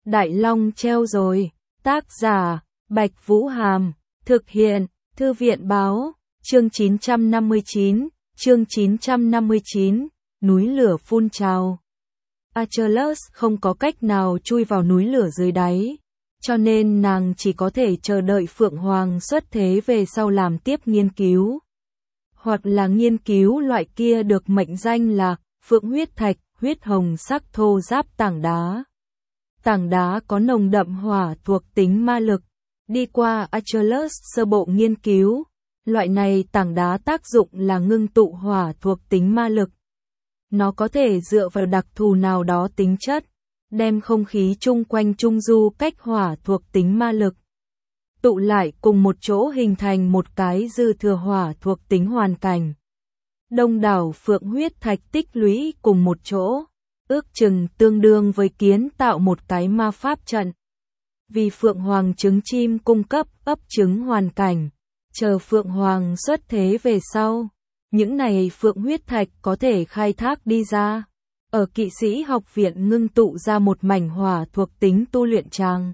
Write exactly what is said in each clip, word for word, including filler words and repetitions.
Đại Long treo rồi. Tác giả, Bạch Vũ Hàm. Thực hiện, Thư viện Báo. Chương chín trăm năm mươi chín, chương chín trăm năm mươi chín, núi lửa phun trào. Achilles không có cách nào chui vào núi lửa dưới đáy, cho nên nàng chỉ có thể chờ đợi Phượng Hoàng xuất thế về sau làm tiếp nghiên cứu. Hoặc là nghiên cứu loại kia được mệnh danh là Phượng huyết thạch, huyết hồng sắc thô ráp tảng đá. Tảng đá có nồng đậm hỏa thuộc tính ma lực. Đi qua Achilles sơ bộ nghiên cứu, loại này tảng đá tác dụng là ngưng tụ hỏa thuộc tính ma lực. Nó có thể dựa vào đặc thù nào đó tính chất, đem không khí chung quanh trung du cách hỏa thuộc tính ma lực tụ lại cùng một chỗ hình thành một cái dư thừa hỏa thuộc tính hoàn cảnh. Đông đảo phượng huyết thạch tích lũy cùng một chỗ, ước chừng tương đương với kiến tạo một cái ma pháp trận. Vì Phượng Hoàng trứng chim cung cấp ấp trứng hoàn cảnh, chờ Phượng Hoàng xuất thế về sau, những này phượng huyết thạch có thể khai thác đi ra. Ở kỵ sĩ học viện ngưng tụ ra một mảnh hỏa thuộc tính tu luyện tràng.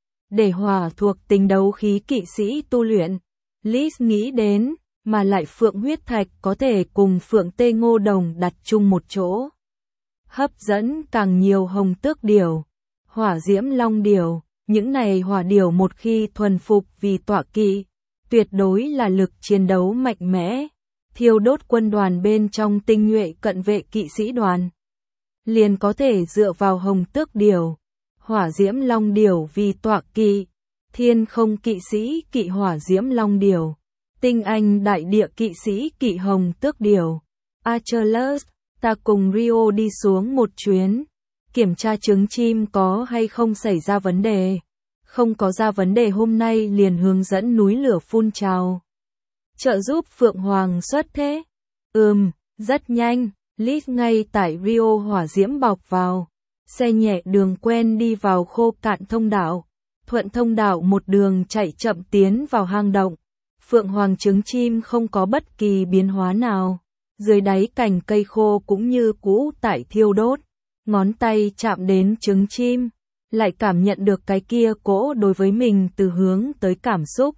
Để hỏa thuộc tính đấu khí kỵ sĩ tu luyện, Liz nghĩ đến, mà lại phượng huyết thạch có thể cùng phượng tê ngô đồng đặt chung một chỗ. Hấp dẫn càng nhiều hồng tước điểu, hỏa diễm long điểu, những này hỏa điểu một khi thuần phục vì tọa kỵ, tuyệt đối là lực chiến đấu mạnh mẽ, thiêu đốt quân đoàn bên trong tinh nhuệ cận vệ kỵ sĩ đoàn. Liền có thể dựa vào hồng tước điểu, hỏa diễm long điểu vì tọa kỵ, thiên không kỵ sĩ kỵ hỏa diễm long điểu, tinh anh đại địa kỵ sĩ kỵ hồng tước điểu. Achilles, ta cùng Rio đi xuống một chuyến, kiểm tra trứng chim có hay không xảy ra vấn đề. Không có ra vấn đề hôm nay liền hướng dẫn núi lửa phun trào. Trợ giúp Phượng Hoàng xuất thế. Ừm, rất nhanh. Liz ngay tại Rio hỏa diễm bọc vào, xe nhẹ đường quen đi vào khô cạn thông đạo, thuận thông đạo một đường chạy chậm tiến vào hang động. Phượng Hoàng trứng chim không có bất kỳ biến hóa nào, dưới đáy cành cây khô cũng như cũ tại thiêu đốt, ngón tay chạm đến trứng chim, lại cảm nhận được cái kia cỗ đối với mình từ hướng tới cảm xúc.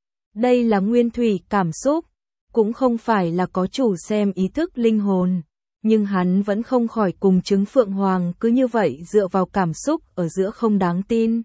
Đây là nguyên thủy cảm xúc, cũng không phải là có chủ xem ý thức linh hồn. Nhưng hắn vẫn không khỏi cùng trứng Phượng Hoàng cứ như vậy dựa vào cảm xúc ở giữa không đáng tin.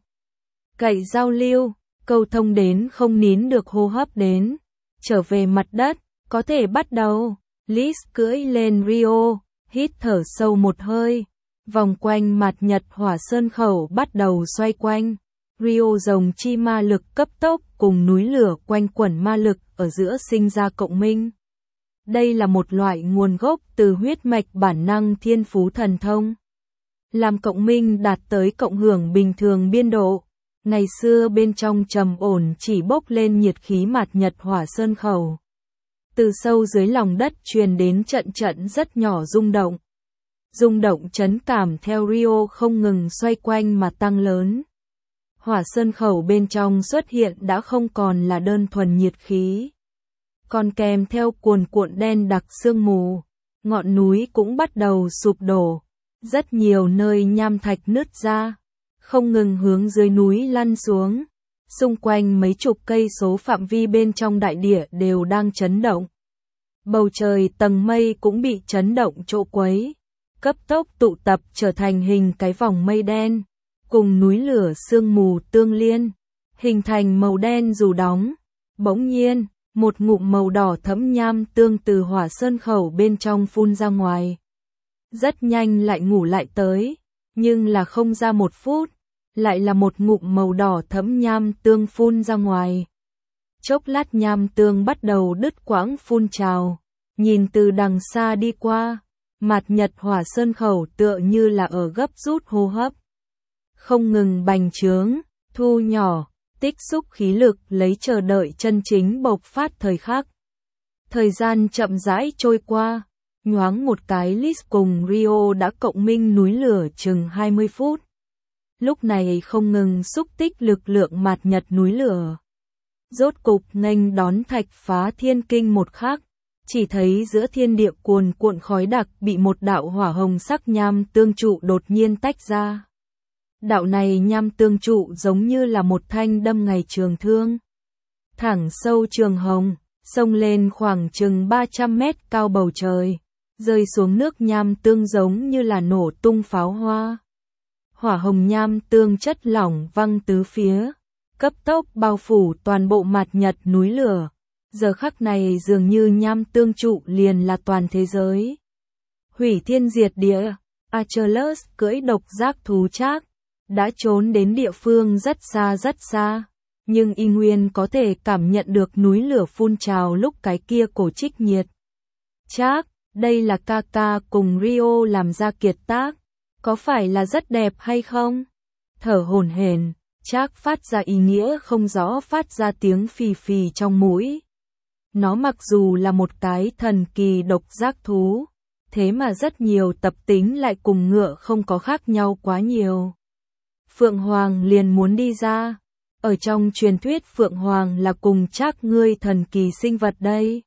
Cậy giao lưu, câu thông đến không nín được hô hấp đến. Trở về mặt đất, có thể bắt đầu. Liz cưỡi lên Rio, hít thở sâu một hơi. Vòng quanh mặt nhật hỏa sơn khẩu bắt đầu xoay quanh. Rio rồng chi ma lực cấp tốc cùng núi lửa quanh quẩn ma lực ở giữa sinh ra cộng minh. Đây là một loại nguồn gốc từ huyết mạch bản năng thiên phú thần thông. Làm cộng minh đạt tới cộng hưởng bình thường biên độ. Ngày xưa bên trong trầm ổn chỉ bốc lên nhiệt khí mạt nhật hỏa sơn khẩu. Từ sâu dưới lòng đất truyền đến trận trận rất nhỏ rung động. Rung động chấn cảm theo Rio không ngừng xoay quanh mà tăng lớn. Hỏa sơn khẩu bên trong xuất hiện đã không còn là đơn thuần nhiệt khí. Còn kèm theo cuồn cuộn đen đặc sương mù, ngọn núi cũng bắt đầu sụp đổ, rất nhiều nơi nham thạch nứt ra, không ngừng hướng dưới núi lăn xuống, xung quanh mấy chục cây số phạm vi bên trong đại địa đều đang chấn động. Bầu trời tầng mây cũng bị chấn động chỗ quấy, cấp tốc tụ tập trở thành hình cái vòng mây đen, cùng núi lửa sương mù tương liên, hình thành màu đen dù đóng. Bỗng nhiên, một ngụm màu đỏ thẫm nham tương từ hỏa sơn khẩu bên trong phun ra ngoài. Rất nhanh lại ngủ lại tới, nhưng là không ra một phút, lại là một ngụm màu đỏ thẫm nham tương phun ra ngoài. Chốc lát nham tương bắt đầu đứt quãng phun trào, nhìn từ đằng xa đi qua, mặt nhật hỏa sơn khẩu tựa như là ở gấp rút hô hấp. Không ngừng bành trướng, thu nhỏ. Tích xúc khí lực lấy chờ đợi chân chính bộc phát thời khắc. Thời gian chậm rãi trôi qua, nhoáng một cái Liz cùng Rio đã cộng minh núi lửa chừng hai mươi phút. Lúc này không ngừng xúc tích lực lượng mạt nhật núi lửa. Rốt cục nghênh đón thạch phá thiên kinh một khắc, chỉ thấy giữa thiên địa cuồn cuộn khói đặc bị một đạo hỏa hồng sắc nham tương trụ đột nhiên tách ra. Đạo này nham tương trụ giống như là một thanh đâm ngày trường thương. Thẳng sâu trường hồng, xông lên khoảng chừng ba trăm mét cao bầu trời, rơi xuống nước nham tương giống như là nổ tung pháo hoa. Hỏa hồng nham tương chất lỏng văng tứ phía, cấp tốc bao phủ toàn bộ mặt nhật núi lửa. Giờ khắc này dường như nham tương trụ liền là toàn thế giới. Hủy thiên diệt địa, Achilles cưỡi độc giác thú Trác đã trốn đến địa phương rất xa rất xa, nhưng y nguyên có thể cảm nhận được núi lửa phun trào lúc cái kia cổ trích nhiệt. Trác, đây là ca ca cùng Rio làm ra kiệt tác, có phải là rất đẹp hay không? Thở hổn hển, Trác phát ra ý nghĩa không rõ phát ra tiếng phì phì trong mũi. Nó mặc dù là một cái thần kỳ độc giác thú, thế mà rất nhiều tập tính lại cùng ngựa không có khác nhau quá nhiều. Phượng Hoàng liền muốn đi ra. Ở trong truyền thuyết Phượng Hoàng là cùng Trác ngươi thần kỳ sinh vật đây.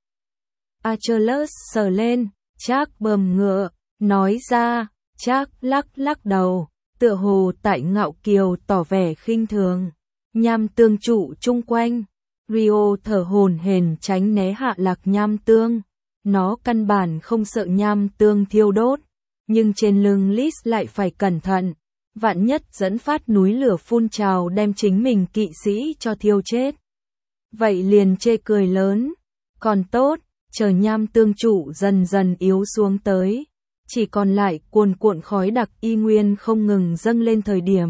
Achilles sờ lên, Trác bầm ngựa, nói ra, Trác lắc lắc đầu, tựa hồ tại ngạo kiều tỏ vẻ khinh thường. Nham tương trụ chung quanh, Rio thở hổn hển tránh né hạ lạc nham tương. Nó căn bản không sợ nham tương thiêu đốt, nhưng trên lưng Liz lại phải cẩn thận. Vạn nhất dẫn phát núi lửa phun trào đem chính mình kỵ sĩ cho thiêu chết. Vậy liền chê cười lớn. Còn tốt, chờ nham tương trụ dần dần yếu xuống tới. Chỉ còn lại cuồn cuộn khói đặc y nguyên không ngừng dâng lên thời điểm.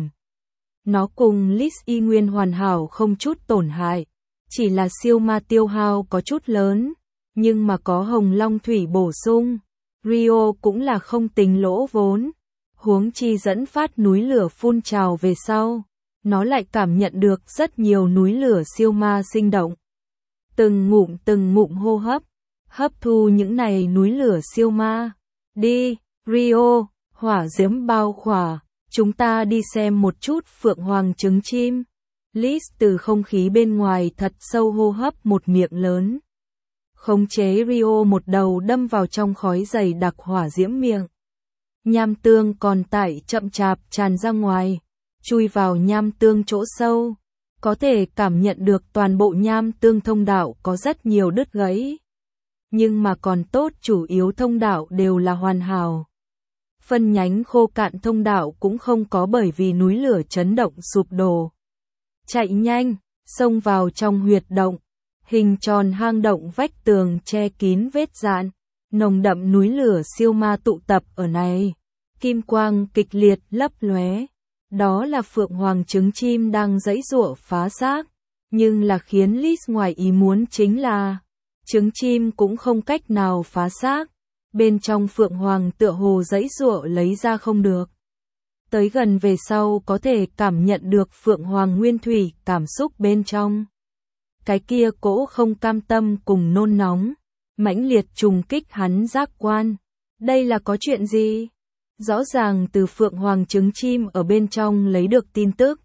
Nó cùng Liz y nguyên hoàn hảo không chút tổn hại. Chỉ là siêu ma tiêu hao có chút lớn. Nhưng mà có hồng long thủy bổ sung. Rio cũng là không tính lỗ vốn. Huống chi dẫn phát núi lửa phun trào về sau, nó lại cảm nhận được rất nhiều núi lửa siêu ma sinh động. Từng ngụm từng ngụm hô hấp, hấp thu những này núi lửa siêu ma. Đi, Rio, hỏa diễm bao khỏa, chúng ta đi xem một chút phượng hoàng trứng chim. Liz từ không khí bên ngoài thật sâu hô hấp một miệng lớn. Khống chế Rio một đầu đâm vào trong khói dày đặc hỏa diễm miệng. Nham tương còn tại chậm chạp tràn ra ngoài, chui vào nham tương chỗ sâu, có thể cảm nhận được toàn bộ nham tương thông đạo có rất nhiều đứt gãy. Nhưng mà còn tốt chủ yếu thông đạo đều là hoàn hảo. Phân nhánh khô cạn thông đạo cũng không có bởi vì núi lửa chấn động sụp đổ. Chạy nhanh, xông vào trong huyệt động, hình tròn hang động vách tường che kín vết dạn. Nồng đậm núi lửa siêu ma tụ tập ở này, kim quang kịch liệt lấp lóe. Đó là phượng hoàng trứng chim đang giãy giụa phá xác, nhưng là khiến Liz ngoài ý muốn chính là trứng chim cũng không cách nào phá xác, bên trong phượng hoàng tựa hồ giãy giụa lấy ra không được. Tới gần về sau có thể cảm nhận được phượng hoàng nguyên thủy cảm xúc bên trong. Cái kia cỗ không cam tâm cùng nôn nóng. Mãnh liệt trùng kích hắn giác quan. Đây là có chuyện gì? Rõ ràng từ phượng hoàng trứng chim ở bên trong lấy được tin tức.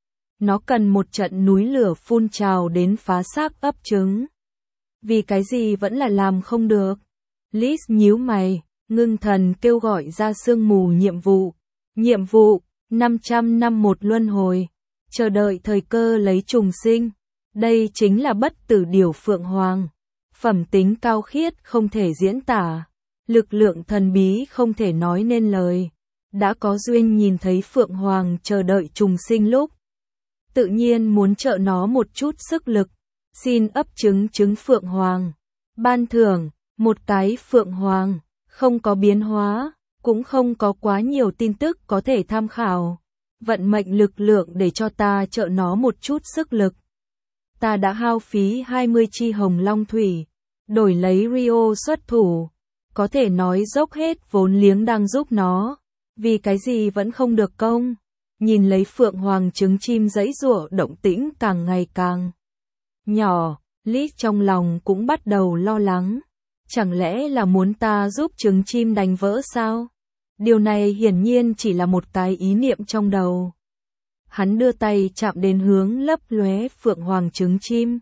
Nó cần một trận núi lửa phun trào đến phá xác ấp trứng. Vì cái gì vẫn là làm không được? Liz nhíu mày, ngưng thần kêu gọi ra sương mù nhiệm vụ. Nhiệm vụ, năm trăm năm một luân hồi. Chờ đợi thời cơ lấy trùng sinh. Đây chính là bất tử điểu phượng hoàng. Phẩm tính cao khiết không thể diễn tả, lực lượng thần bí không thể nói nên lời. Đã có duyên nhìn thấy Phượng Hoàng chờ đợi trùng sinh lúc, tự nhiên muốn trợ nó một chút sức lực, xin ấp trứng trứng Phượng Hoàng. Ban thưởng, một cái Phượng Hoàng, không có biến hóa, cũng không có quá nhiều tin tức có thể tham khảo. Vận mệnh lực lượng để cho ta trợ nó một chút sức lực. Ta đã hao phí hai mươi chi hồng long thủy, đổi lấy Rio xuất thủ, có thể nói dốc hết vốn liếng đang giúp nó, vì cái gì vẫn không được công. Nhìn lấy phượng hoàng trứng chim giãy giụa động tĩnh càng ngày càng nhỏ, Liz trong lòng cũng bắt đầu lo lắng. Chẳng lẽ là muốn ta giúp trứng chim đánh vỡ sao? Điều này hiển nhiên chỉ là một cái ý niệm trong đầu. Hắn đưa tay chạm đến hướng lấp lóe phượng hoàng trứng chim.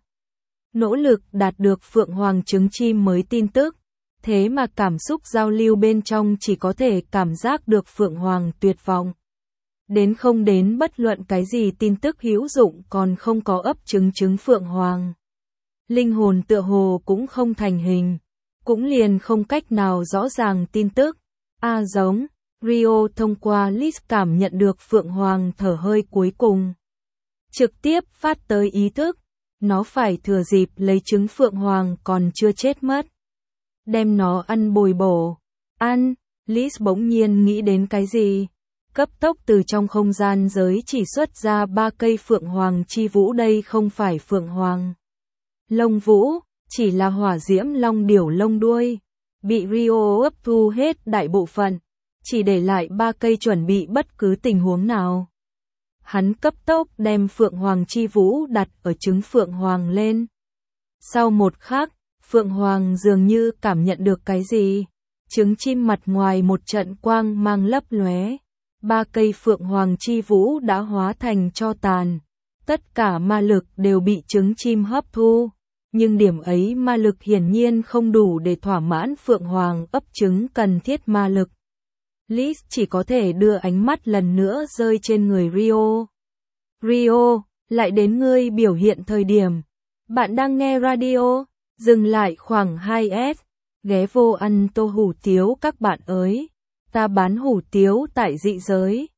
Nỗ lực đạt được phượng hoàng trứng chim mới tin tức. Thế mà cảm xúc giao lưu bên trong chỉ có thể cảm giác được phượng hoàng tuyệt vọng. Đến không đến bất luận cái gì tin tức hữu dụng còn không có ấp trứng trứng Phượng Hoàng. Linh hồn tựa hồ cũng không thành hình, cũng liền không cách nào rõ ràng tin tức. A giống, Rio thông qua Liz cảm nhận được Phượng Hoàng thở hơi cuối cùng. Trực tiếp phát tới ý thức, nó phải thừa dịp lấy trứng Phượng Hoàng còn chưa chết mất. Đem nó ăn bồi bổ. Ăn, Liz bỗng nhiên nghĩ đến cái gì? Cấp tốc từ trong không gian giới chỉ xuất ra ba cây Phượng Hoàng chi vũ, đây không phải Phượng Hoàng lông vũ, chỉ là hỏa diễm long điểu lông đuôi. Bị Rio hấp thu hết đại bộ phận, chỉ để lại ba cây chuẩn bị bất cứ tình huống nào. Hắn cấp tốc đem Phượng Hoàng chi vũ đặt ở trứng Phượng Hoàng lên. Sau một khắc, Phượng Hoàng dường như cảm nhận được cái gì. Trứng chim mặt ngoài một trận quang mang lấp lóe. Ba cây Phượng Hoàng chi vũ đã hóa thành tro tàn. Tất cả ma lực đều bị trứng chim hấp thu. Nhưng điểm ấy ma lực hiển nhiên không đủ để thỏa mãn Phượng Hoàng ấp trứng cần thiết ma lực. Liz chỉ có thể đưa ánh mắt lần nữa rơi trên người Rio. Rio, lại đến ngươi biểu hiện thời điểm. Bạn đang nghe radio, dừng lại khoảng hai S, ghé vô ăn tô hủ tiếu các bạn ơi. Ta bán hủ tiếu tại dị giới.